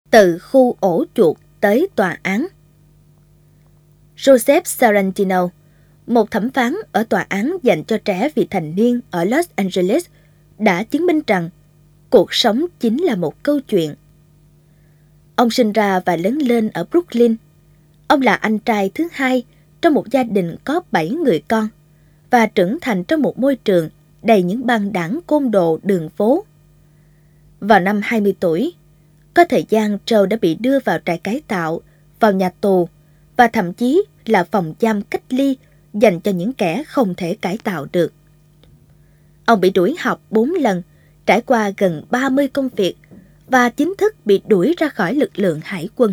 Từ khu ổ chuột tới tòa án. Joseph Sarantino, một thẩm phán ở tòa án dành cho trẻ vị thành niên ở Los Angeles, đã chứng minh rằng cuộc sống chính là một câu chuyện. Ông sinh ra và lớn lên ở Brooklyn. Ông là anh trai thứ hai trong một gia đình có 7 người con và trưởng thành trong một môi trường đầy những băng đảng côn đồ đường phố. Vào năm 20 tuổi, có thời gian Joe đã bị đưa vào trại cải tạo, vào nhà tù và thậm chí là phòng giam cách ly dành cho những kẻ không thể cải tạo được. Ông bị đuổi học 4 lần, trải qua gần 30 công việc và chính thức bị đuổi ra khỏi lực lượng hải quân.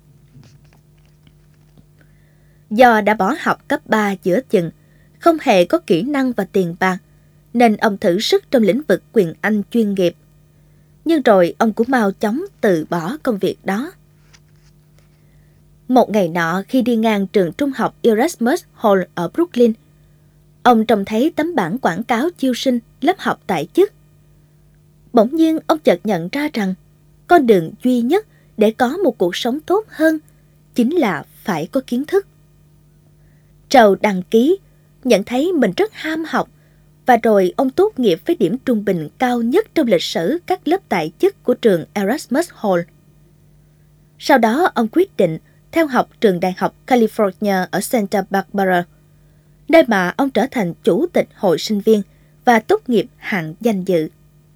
Do đã bỏ học cấp 3 giữa chừng, không hề có kỹ năng và tiền bạc, nên ông thử sức trong lĩnh vực quyền Anh chuyên nghiệp. Nhưng rồi ông cũng mau chóng từ bỏ công việc đó. Một ngày nọ khi đi ngang trường trung học Erasmus Hall ở Brooklyn, ông trông thấy tấm bảng quảng cáo chiêu sinh lớp học tại chức. Bỗng nhiên ông chợt nhận ra rằng con đường duy nhất để có một cuộc sống tốt hơn chính là phải có kiến thức. Joe đăng ký, nhận thấy mình rất ham học, và rồi ông tốt nghiệp với điểm trung bình cao nhất trong lịch sử các lớp tại chức của trường Erasmus Hall. Sau đó ông quyết định theo học trường Đại học California ở Santa Barbara, nơi mà ông trở thành chủ tịch hội sinh viên và tốt nghiệp hạng danh dự.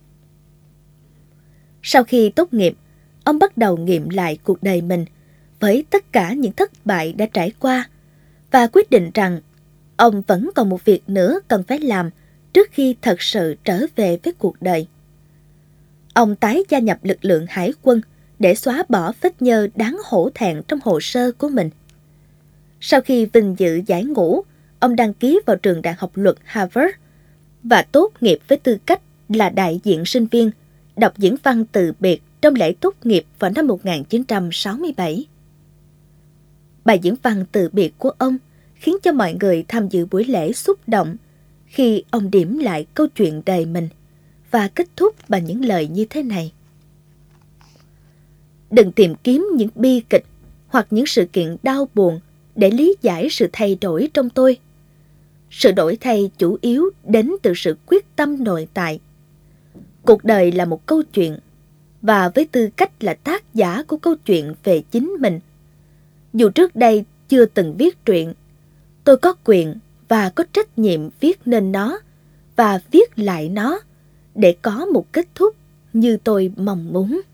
Sau khi tốt nghiệp, ông bắt đầu nghiệm lại cuộc đời mình với tất cả những thất bại đã trải qua và quyết định rằng ông vẫn còn một việc nữa cần phải làm trước khi thật sự trở về với cuộc đời. Ông tái gia nhập lực lượng hải quân để xóa bỏ vết nhơ đáng hổ thẹn trong hồ sơ của mình. Sau khi vinh dự giải ngũ, ông đăng ký vào trường Đại học Luật Harvard và tốt nghiệp với tư cách là đại diện sinh viên, đọc diễn văn từ biệt trong lễ tốt nghiệp vào năm 1967. Bài diễn văn từ biệt của ông khiến cho mọi người tham dự buổi lễ xúc động khi ông điểm lại câu chuyện đời mình và kết thúc bằng những lời như thế này. Đừng tìm kiếm những bi kịch hoặc những sự kiện đau buồn để lý giải sự thay đổi trong tôi. Sự đổi thay chủ yếu đến từ sự quyết tâm nội tại. Cuộc đời là một câu chuyện, và với tư cách là tác giả của câu chuyện về chính mình, dù trước đây chưa từng viết truyện, tôi có quyền và có trách nhiệm viết nên nó và viết lại nó để có một kết thúc như tôi mong muốn.